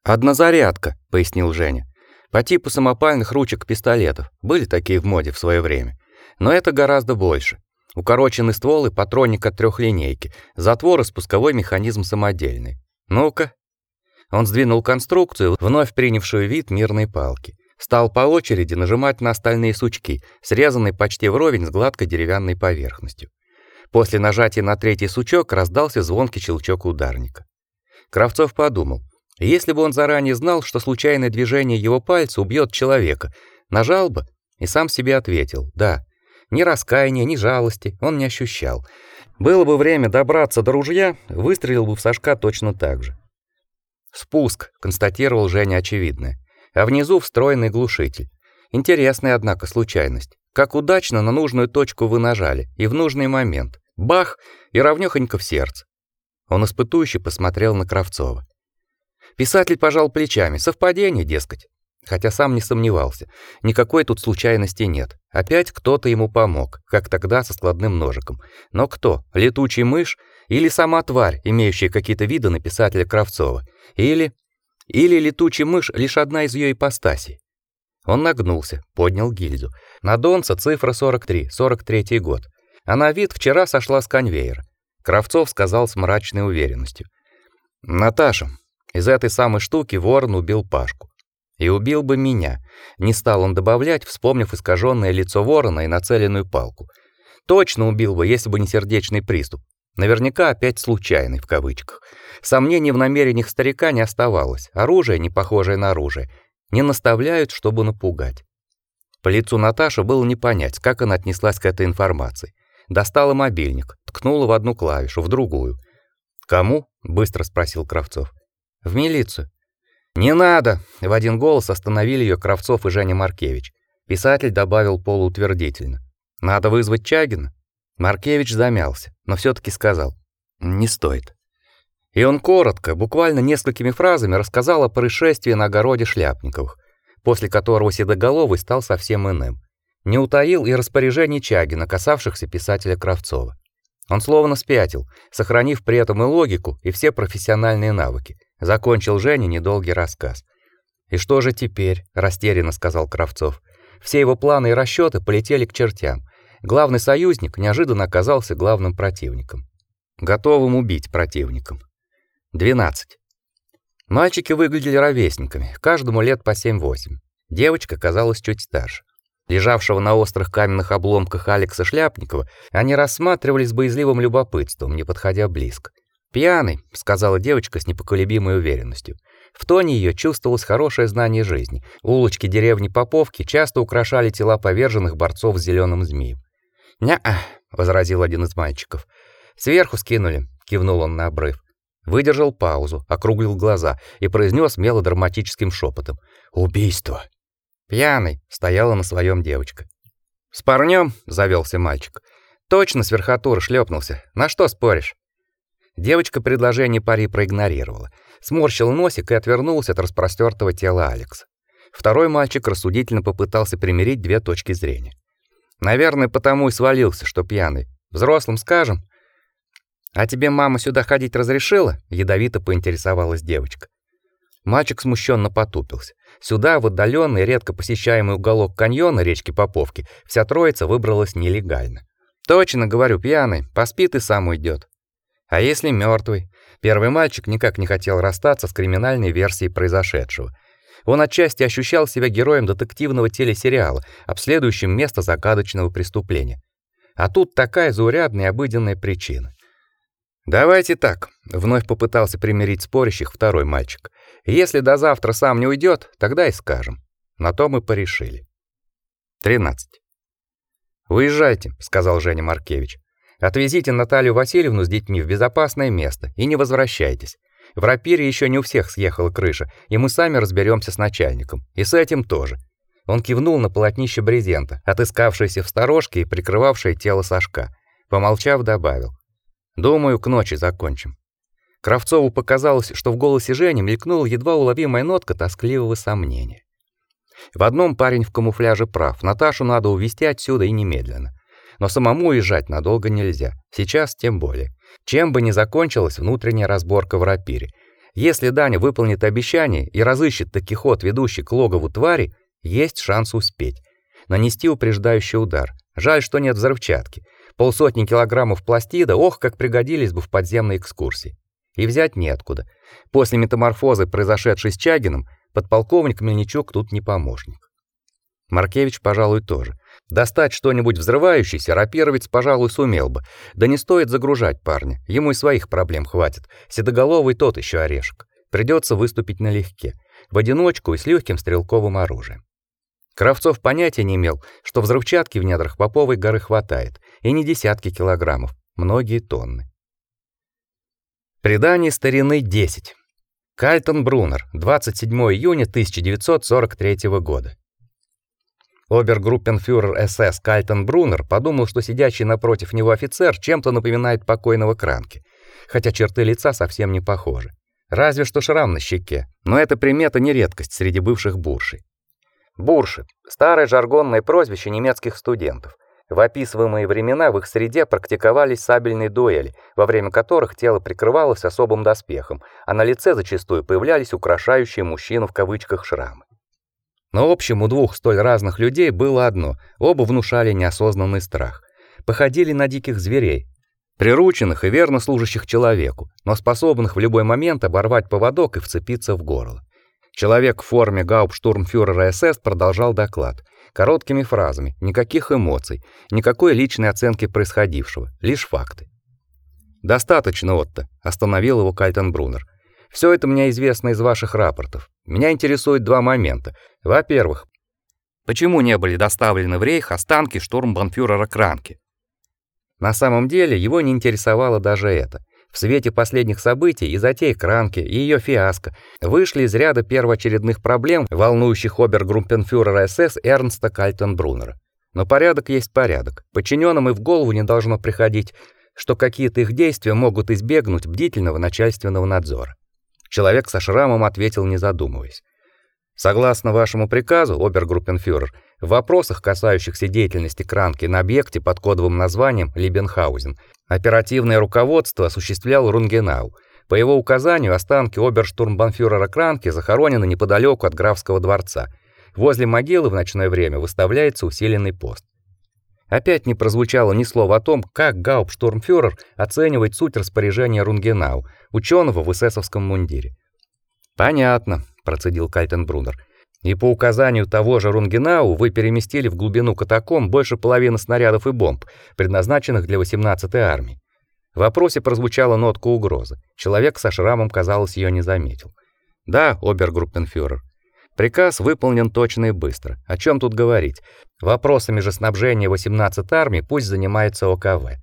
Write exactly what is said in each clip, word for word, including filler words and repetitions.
«Однозарядка», — пояснил Женя. «По типу самопальных ручек-пистолетов. Были такие в моде в свое время. Но это гораздо больше. Укороченный ствол и патронник от трехлинейки, затвор и спусковой механизм самодельный. Ну-ка». Он сдвинул конструкцию, вновь принявшую вид мирной палки. Стал по очереди нажимать на остальные сучки, срезанные почти вровень с гладкой деревянной поверхностью. После нажатия на третий сучок раздался звонкий щелчок ударника. Кравцов подумал: если бы он заранее знал, что случайное движение его пальца убьет человека, нажал бы и сам себе ответил: да. Ни раскаяния, ни жалости он не ощущал. Было бы время добраться до ружья, выстрелил бы в Сашка точно так же. «Спуск», — констатировал Женя очевидное. А внизу встроенный глушитель. Интересная, однако, случайность. Как удачно на нужную точку вы нажали, и в нужный момент. Бах! И ровнёхонько в сердце. Он испытующе посмотрел на Кравцова. Писатель пожал плечами. Совпадение, дескать. Хотя сам не сомневался. Никакой тут случайности нет. Опять кто-то ему помог, как тогда со складным ножиком. Но кто? Летучий мышь? Или сама тварь, имеющая какие-то виды на писателя Кравцова? Или... Или летучий мышь лишь одна из ее ипостасей. Он нагнулся, поднял гильзу. На донце цифра сорок три, сорок третий год. А на вид вчера сошла с конвейера. Кравцов сказал с мрачной уверенностью: «Наташа, из этой самой штуки ворон убил Пашку. И убил бы меня». Не стал он добавлять, вспомнив искаженное лицо ворона и нацеленную палку. Точно убил бы, если бы не сердечный приступ. Наверняка опять случайный в кавычках. Сомнений в намерениях старика не оставалось. Оружие, не похожее на оружие, не наставляют, чтобы напугать. По лицу Наташи было не понять, как она отнеслась к этой информации. Достала мобильник, ткнула в одну клавишу, в другую. «Кому?» — быстро спросил Кравцов. «В милицию». «Не надо!» — в один голос остановили ее Кравцов и Женя Маркевич. Писатель добавил полуутвердительно: «Надо вызвать Чагина». Маркевич замялся, но все-таки сказал: «Не стоит». И он коротко, буквально несколькими фразами рассказал о происшествии на огороде Шляпниковых, после которого Седоголовый стал совсем иным. Не утаил и распоряжений Чагина, касавшихся писателя Кравцова. Он словно спятил, сохранив при этом и логику, и все профессиональные навыки. Закончил Женя недолгий рассказ. «И что же теперь?» — растерянно сказал Кравцов. Все его планы и расчеты полетели к чертям. Главный союзник неожиданно оказался главным противником. Готовым убить противником. двенадцать. Мальчики выглядели ровесниками, каждому лет по семь-восемь. Девочка казалась чуть старше. Лежавшего на острых каменных обломках Алекса Шляпникова они рассматривали с боязливым любопытством, не подходя близко. «Пьяный», — сказала девочка с непоколебимой уверенностью. В тоне ее чувствовалось хорошее знание жизни. Улочки деревни Поповки часто украшали тела поверженных борцов с зеленым змеем. «Не-а», — возразил один из мальчиков. «Сверху скинули», — кивнул он на обрыв. Выдержал паузу, округлил глаза и произнес мелодраматическим шепотом: «Убийство». «Пьяный», — стояла на своем девочка. «С парнем?» — завелся мальчик. «Точно с верхотуры шлепнулся. На что споришь?» Девочка предложение пари проигнорировала, сморщил носик и отвернулся от распростертого тела Алекса. Второй мальчик рассудительно попытался примирить две точки зрения. «Наверное, потому и свалился, что пьяный. Взрослым скажем». «А тебе мама сюда ходить разрешила?» — ядовито поинтересовалась девочка. Мальчик смущенно потупился. Сюда, в отдаленный, редко посещаемый уголок каньона речки Поповки, вся троица выбралась нелегально. «Точно, говорю, пьяный, поспит и сам уйдет». «А если мертвый?» Первый мальчик никак не хотел расстаться с криминальной версией произошедшего. Он отчасти ощущал себя героем детективного телесериала, обследующим место загадочного преступления. А тут такая заурядная обыденная причина. «Давайте так», — вновь попытался примирить спорящих второй мальчик. «Если до завтра сам не уйдет, тогда и скажем». На то мы порешили. тринадцать. «Уезжайте», — сказал Женя Маркевич. «Отвезите Наталью Васильевну с детьми в безопасное место и не возвращайтесь. В рапире еще не у всех съехала крыша, и мы сами разберемся с начальником. И с этим тоже». Он кивнул на полотнище брезента, отыскавшееся в сторожке и прикрывавшее тело Сашка. Помолчав, добавил: «Думаю, к ночи закончим». Кравцову показалось, что в голосе Жени мелькнула едва уловимая нотка тоскливого сомнения. В одном парень в камуфляже прав. Наташу надо увезти отсюда и немедленно. Но самому уезжать надолго нельзя. Сейчас тем более. Чем бы ни закончилась внутренняя разборка в рапире. Если Даня выполнит обещание и разыщет таки ход, ведущий к логову твари, есть шанс успеть. Нанести упреждающий удар. Жаль, что нет взрывчатки. Полсотни килограммов пластида, ох, как пригодились бы в подземной экскурсии. И взять неоткуда. После метаморфозы, произошедшей с Чагиным, подполковник Мельничук тут не помощник. Маркевич, пожалуй, тоже. Достать что-нибудь взрывающееся рапировец, пожалуй, сумел бы. Да не стоит загружать парня, ему и своих проблем хватит. Седоголовый тот еще орешек. Придется выступить налегке, в одиночку и с легким стрелковым оружием. Кравцов понятия не имел, что взрывчатки в недрах Поповой горы хватает, и не десятки килограммов, многие тонны. Предание старины десять. Кальтенбруннер, двадцать седьмого июня тысяча девятьсот сорок третьего года. Обергруппенфюрер СС Кальтенбруннер подумал, что сидящий напротив него офицер чем-то напоминает покойного Кранке, хотя черты лица совсем не похожи. Разве что шрам на щеке, но эта примета не редкость среди бывших буршей. Бурши — старое жаргонное прозвище немецких студентов. В описываемые времена в их среде практиковались сабельные дуэли, во время которых тело прикрывалось особым доспехом, а на лице зачастую появлялись украшающие мужчину в кавычках шрамы. Но общим у двух столь разных людей было одно: оба внушали неосознанный страх. Походили на диких зверей, прирученных и верно служащих человеку, но способных в любой момент оборвать поводок и вцепиться в горло. Человек в форме гауптштурмфюрера СС продолжал доклад. Короткими фразами, никаких эмоций, никакой личной оценки происходившего, лишь факты. «Достаточно, Отто», — остановил его Кальтенбруннер. «Все это мне известно из ваших рапортов. Меня интересуют два момента. Во-первых, почему не были доставлены в Рейх останки штурмбанфюрера Кранке?» На самом деле его не интересовало даже это. В свете последних событий и затей Кранке и ее фиаско вышли из ряда первоочередных проблем, волнующих обергруппенфюрера СС Эрнста Кальтенбруннера. Но порядок есть порядок. Подчиненным и в голову не должно приходить, что какие-то их действия могут избегнуть бдительного начальственного надзора. Человек со шрамом ответил, не задумываясь. Согласно вашему приказу, обергруппенфюрер, в вопросах, касающихся деятельности Кранке на объекте под кодовым названием Либенхаузен, оперативное руководство осуществлял Рунгенау. По его указанию останки оберштурмбанфюрера Кранке захоронены неподалеку от графского дворца. Возле могилы в ночное время выставляется усиленный пост. Опять не прозвучало ни слова о том, как гауптштурмфюрер оценивает суть распоряжения Рунгенау, ученого в эсэсовском мундире. Понятно, процедил Кальтенбруннер. И по указанию того же Рунгенау вы переместили в глубину катакомб больше половины снарядов и бомб, предназначенных для восемнадцатой армии. В вопросе прозвучала нотка угрозы. Человек со шрамом, казалось, ее не заметил. Да, обергруппенфюрер. Приказ выполнен точно и быстро. О чем тут говорить? Вопросами же снабжения восемнадцатой армии пусть занимается ОКВ.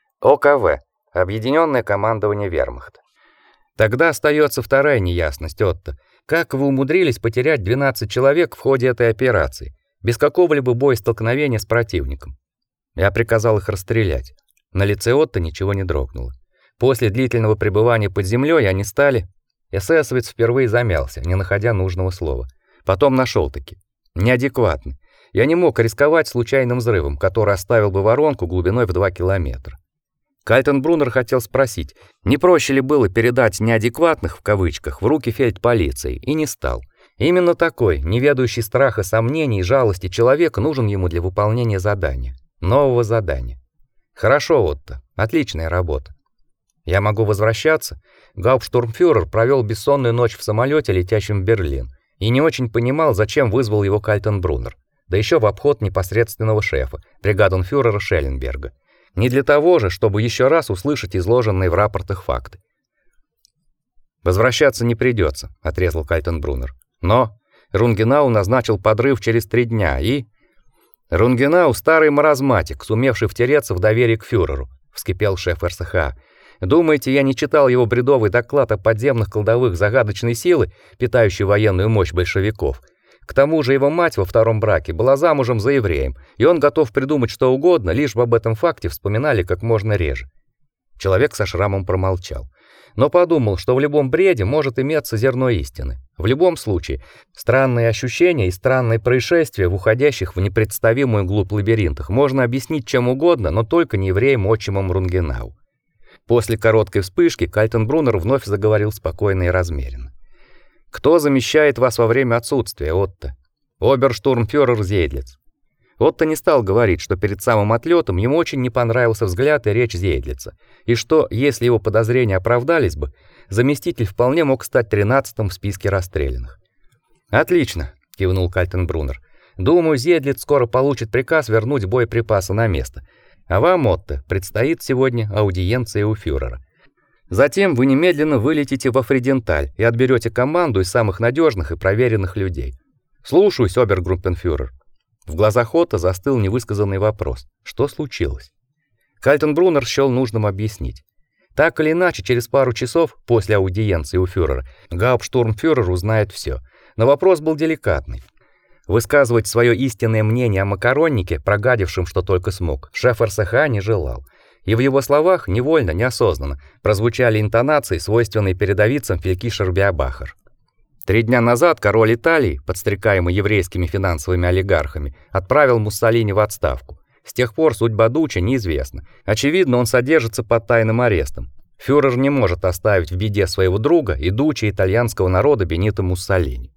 ОКВ — Объединенное командование Вермахта. Тогда остается вторая неясность, Отто. Как вы умудрились потерять двенадцать человек в ходе этой операции, без какого-либо боестолкновения с противником? Я приказал их расстрелять. На лице Отто ничего не дрогнуло. После длительного пребывания под землей они стали... Эсэсовец впервые замялся, не находя нужного слова. Потом нашел-таки. Неадекватны. Я не мог рисковать случайным взрывом, который оставил бы воронку глубиной в два километра. Кальтенбруннер хотел спросить, не проще ли было передать неадекватных в кавычках в руки фельдполиции, и не стал. Именно такой, не ведающий страха, сомнений и жалости человек нужен ему для выполнения задания, нового задания. Хорошо, Отто, отличная работа. Я могу возвращаться? Гауптштурмфюрер провел бессонную ночь в самолете, летящем в Берлин, и не очень понимал, зачем вызвал его Кальтенбруннер, да еще в обход непосредственного шефа, бригаденфюрера Шелленберга. Не для того же, чтобы еще раз услышать изложенные в рапортах факты. Возвращаться не придется, отрезал Кальтенбруннер. Но Рунгенау назначил подрыв через три дня, и Рунгенау старый маразматик, сумевший втереться в доверие к фюреру, вскипел шеф эр эс ха а. Думаете, я не читал его бредовый доклад о подземных кладовых загадочной силы, питающей военную мощь большевиков? К тому же его мать во втором браке была замужем за евреем, и он готов придумать что угодно, лишь бы об этом факте вспоминали как можно реже. Человек со шрамом промолчал, но подумал, что в любом бреде может иметься зерно истины. В любом случае, странные ощущения и странные происшествия в уходящих в непредставимую глубь лабиринтах можно объяснить чем угодно, но только не евреем-отчимом Рунгенау. После короткой вспышки Кальтенбруннер вновь заговорил спокойно и размеренно. Кто замещает вас во время отсутствия, Отто? Оберштурмфюрер Зейдлиц. Отто не стал говорить, что перед самым отлетом ему очень не понравился взгляд и речь Зейдлица, и что, если его подозрения оправдались бы, заместитель вполне мог стать тринадцатым в списке расстрелянных. Отлично, кивнул Кальтенбруннер. Думаю, Зейдлиц скоро получит приказ вернуть боеприпасы на место. А вам, Отто, предстоит сегодня аудиенция у фюрера. Затем вы немедленно вылетите во Фриденталь и отберете команду из самых надежных и проверенных людей. Слушаюсь, обергруппенфюрер. В глазах Отто застыл невысказанный вопрос: что случилось? Кальтенбруннер счёл нужным объяснить. Так или иначе, через пару часов после аудиенции у фюрера гауптштурмфюрер узнает все. Но вопрос был деликатный. Высказывать свое истинное мнение о макароннике, прогадившем что только смог, шеф эр эс ха не желал. И в его словах невольно, неосознанно прозвучали интонации, свойственные передовицам фелькишер Биабахер. Три дня назад король Италии, подстрекаемый еврейскими финансовыми олигархами, отправил Муссолини в отставку. С тех пор судьба Дуччи неизвестна. Очевидно, он содержится под тайным арестом. Фюрер не может оставить в беде своего друга и Дуччи итальянского народа Бенито Муссолини.